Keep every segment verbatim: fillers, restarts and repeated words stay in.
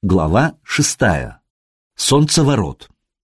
Глава шестая. Солнцеворот.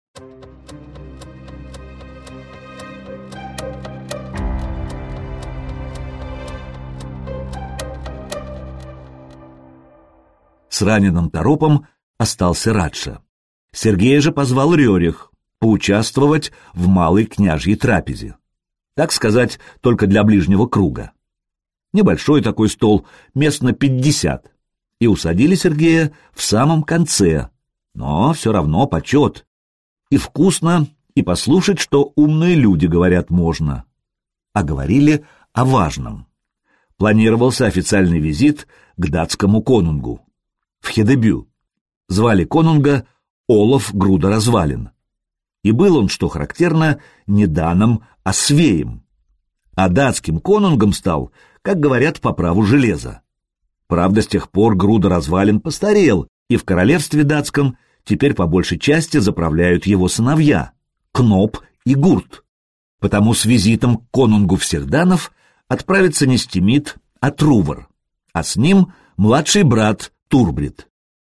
С раненым Торопом остался Радша. Сергея же позвал Рерих поучаствовать в малой княжьей трапезе. Так сказать, только для ближнего круга. Небольшой такой стол, мест на пятьдесят. И усадили Сергея в самом конце, но все равно почет. И вкусно, и послушать, что умные люди говорят, можно. А говорили о важном. Планировался официальный визит к датскому конунгу. В Хедебю. Звали конунга Олаф Грудоразвалин. И был он, что характерно, не даном, а свеем. А датским конунгом стал, как говорят, по праву железа. Правда, с тех пор Грудоразвалин постарел, и в королевстве датском теперь по большей части заправляют его сыновья Кноп и Гурт. Потому с визитом к конунгу всех данов отправится не Стимит, а Трувор, а с ним младший брат Турбрид.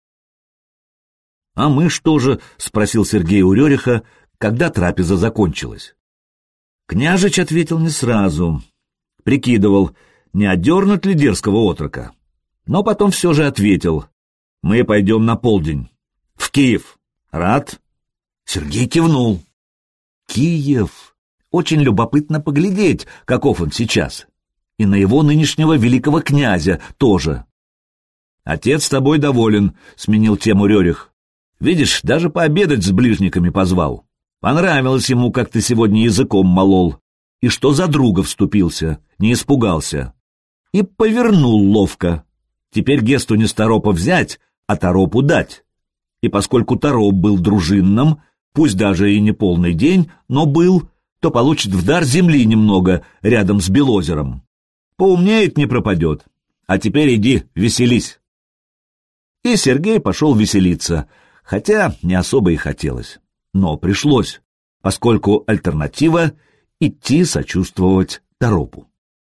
«А мы что же?» — спросил Сергей у Рериха, когда трапеза закончилась. Княжич ответил не сразу. Прикидывал, не отдернуть ли дерзкого отрока. Но потом все же ответил: «Мы пойдем на полдень. В Киев. Рад?» Сергей кивнул. Киев. Очень любопытно поглядеть, каков он сейчас. И на его нынешнего великого князя тоже. «Отец тобой доволен», — сменил тему Рерих. «Видишь, даже пообедать с ближниками позвал. Понравилось ему, как ты сегодня языком молол. И что за друга вступился, не испугался. И повернул ловко. Теперь Гесту не с Торопа взять, а Торопу дать. И поскольку Тороп был дружинным, пусть даже и не полный день, но был, то получит в дар земли немного рядом с Белозером. Поумнеет, не пропадет. А теперь иди, веселись». И Сергей пошел веселиться, хотя не особо и хотелось. Но пришлось, поскольку альтернатива — идти сочувствовать Торопу.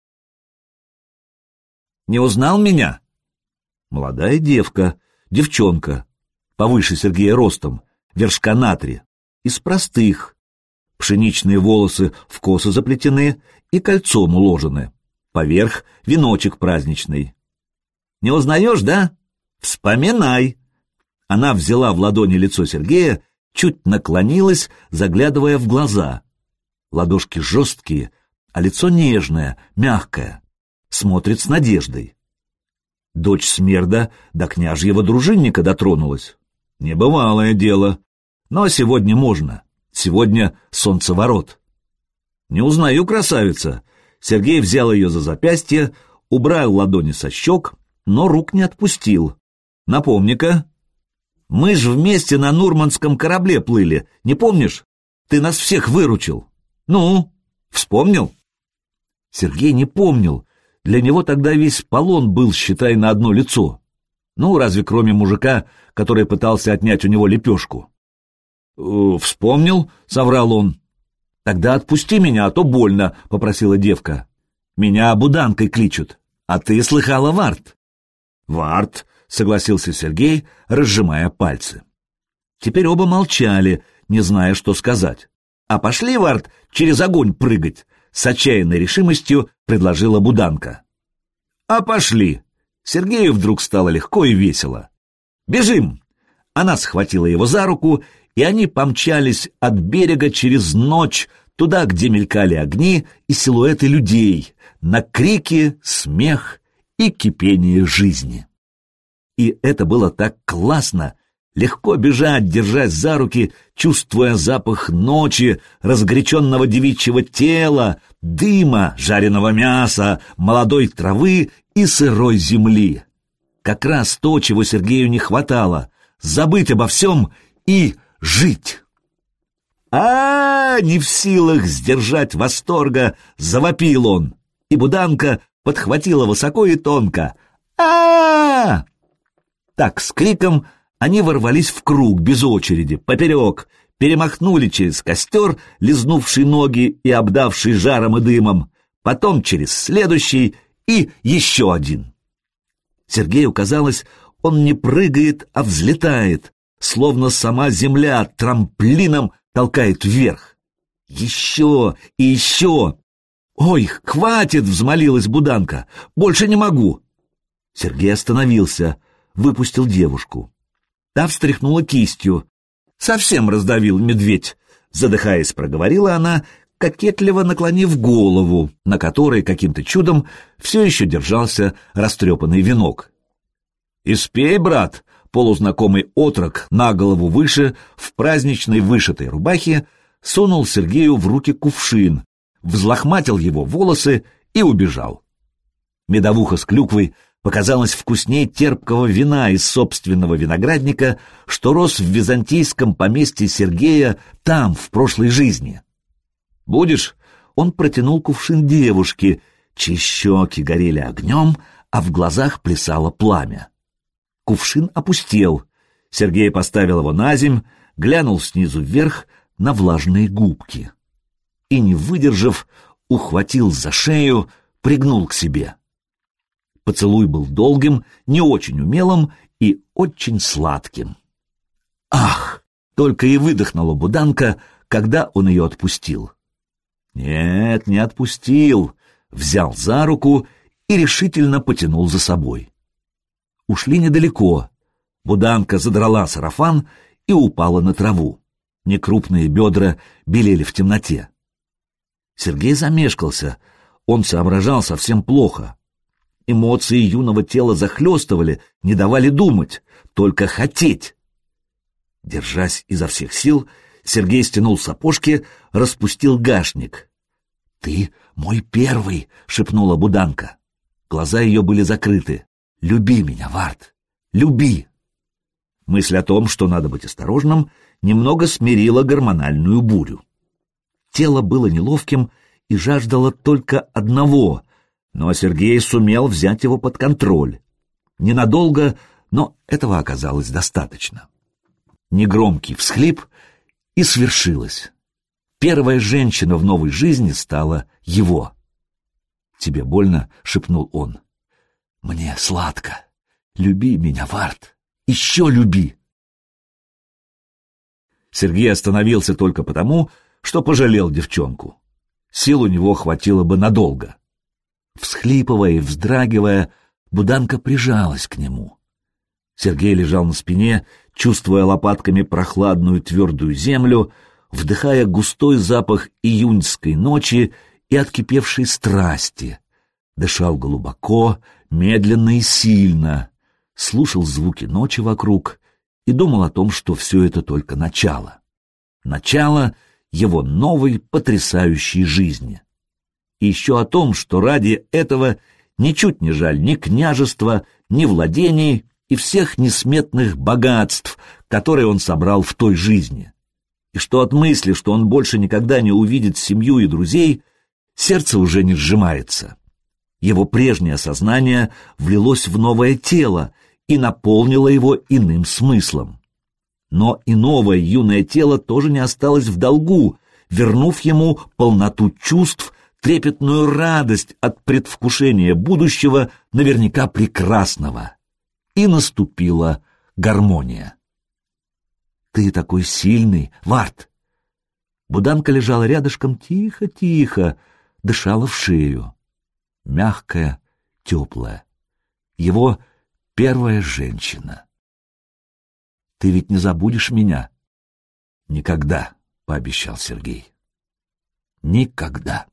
«Не узнал меня?» Молодая девка, девчонка, повыше Сергея ростом, вершка на три, из простых. Пшеничные волосы в косы заплетены и кольцом уложены. Поверх веночек праздничный. «Не узнаешь, да? Вспоминай!» Она взяла в ладони лицо Сергея, чуть наклонилась, заглядывая в глаза. Ладошки жесткие, а лицо нежное, мягкое. Смотрит с надеждой. Дочь Смерда до княжьего дружинника дотронулась. Небывалое дело. Но сегодня можно. Сегодня солнцеворот. «Не узнаю, красавица!» Сергей взял ее за запястье, убрал ладони со щек, но рук не отпустил. «Напомни-ка, мы ж вместе на Нурманском корабле плыли, не помнишь? Ты нас всех выручил. Ну, вспомнил?» Сергей не помнил. Для него тогда весь полон был, считай, на одно лицо. Ну, разве кроме мужика, который пытался отнять у него лепешку. «Э, «Вспомнил», — соврал он. «Тогда отпусти меня, а то больно», — попросила девка. «Меня Буданкой кличут, а ты слыхала Варт». «Варт», — согласился Сергей, разжимая пальцы. Теперь оба молчали, не зная, что сказать. «А пошли, Варт, через огонь прыгать», — с отчаянной решимостью предложила Буданка. «А пошли!» Сергею вдруг стало легко и весело. «Бежим!» Она схватила его за руку, и они помчались от берега через ночь, туда, где мелькали огни и силуэты людей, на крики, смех и кипение жизни. И это было так классно, легко бежать, держась за руки, чувствуя запах ночи, разгоряченного девичьего тела, дыма, жареного мяса, молодой травы и сырой земли. Как раз то, чего Сергею не хватало — забыть обо всем и жить. А, не в силах сдержать восторга, завопил он, и Буданка подхватила высоко и тонко. а Так, с криком они ворвались в круг без очереди, поперек, перемахнули через костер, лизнувший ноги и обдавший жаром и дымом, потом через следующий и еще один. Сергею казалось, Он не прыгает, а взлетает, словно сама земля трамплином толкает вверх. Еще и еще. «Ой, хватит!» — взмолилась Буданка. «Больше не могу!» Сергей остановился, выпустил девушку. Та встряхнула кистью. «Совсем раздавил медведь!» — задыхаясь, проговорила она, кокетливо наклонив голову, на которой каким-то чудом все еще держался растрепанный венок. «Испей, брат!» — полузнакомый отрок на голову выше, в праздничной вышитой рубахе, сунул Сергею в руки кувшин, взлохматил его волосы и убежал. Медовуха с клюквой показалась вкусней терпкого вина из собственного виноградника, что рос в византийском поместье Сергея там, в прошлой жизни. «Будешь?» — он протянул кувшин девушке, чьи щеки горели огнем, а в глазах плясало пламя. Кувшин опустел. Сергей поставил его на земь, глянул снизу вверх на влажные губки и, не выдержав, ухватил за шею, пригнул к себе. Поцелуй был долгим, не очень умелым и очень сладким. «Ах!» — только и выдохнула Буданка, когда он ее отпустил. Нет, не отпустил, взял за руку и решительно потянул за собой. Ушли недалеко. Буданка задрала сарафан и упала на траву. Некрупные бедра белели в темноте. Сергей замешкался, он соображал совсем плохо. Эмоции юного тела захлестывали, не давали думать, только хотеть. Держась изо всех сил, Сергей стянул сапожки, распустил гашник. «Ты мой первый!» — шепнула Буданка. Глаза ее были закрыты. «Люби меня, Вард! Люби!» Мысль о том, что надо быть осторожным, немного смирила гормональную бурю. Тело было неловким и жаждало только одного, но Сергей сумел взять его под контроль. Ненадолго, но этого оказалось достаточно. Негромкий всхлип, и свершилось. Первая женщина в новой жизни стала его. «Тебе больно?» — шепнул он. «Мне сладко. Люби меня, Вард. Еще люби!» Сергей остановился только потому, что пожалел девчонку. Сил у него хватило бы надолго. Всхлипывая и вздрагивая, Буданка прижалась к нему. Сергей лежал на спине, чувствуя лопатками прохладную твердую землю, вдыхая густой запах июньской ночи и откипевшей страсти. Дышал глубоко, медленно и сильно, слушал звуки ночи вокруг и думал о том, что все это только начало. Начало его новой потрясающей жизни. И еще о том, что ради этого ничуть не жаль ни княжества, ни владений и всех несметных богатств, которые он собрал в той жизни. И что от мысли, что он больше никогда не увидит семью и друзей, сердце уже не сжимается. Его прежнее сознание влилось в новое тело и наполнило его иным смыслом. Но и новое юное тело тоже не осталось в долгу, вернув ему полноту чувств, трепетную радость от предвкушения будущего, наверняка прекрасного. И наступила гармония. «Ты такой сильный, Вард!» Буданка лежала рядышком тихо-тихо, дышала в шею. Мягкая, теплая. Его первая женщина. «Ты ведь не забудешь меня?» «Никогда», — пообещал Сергей. «Никогда».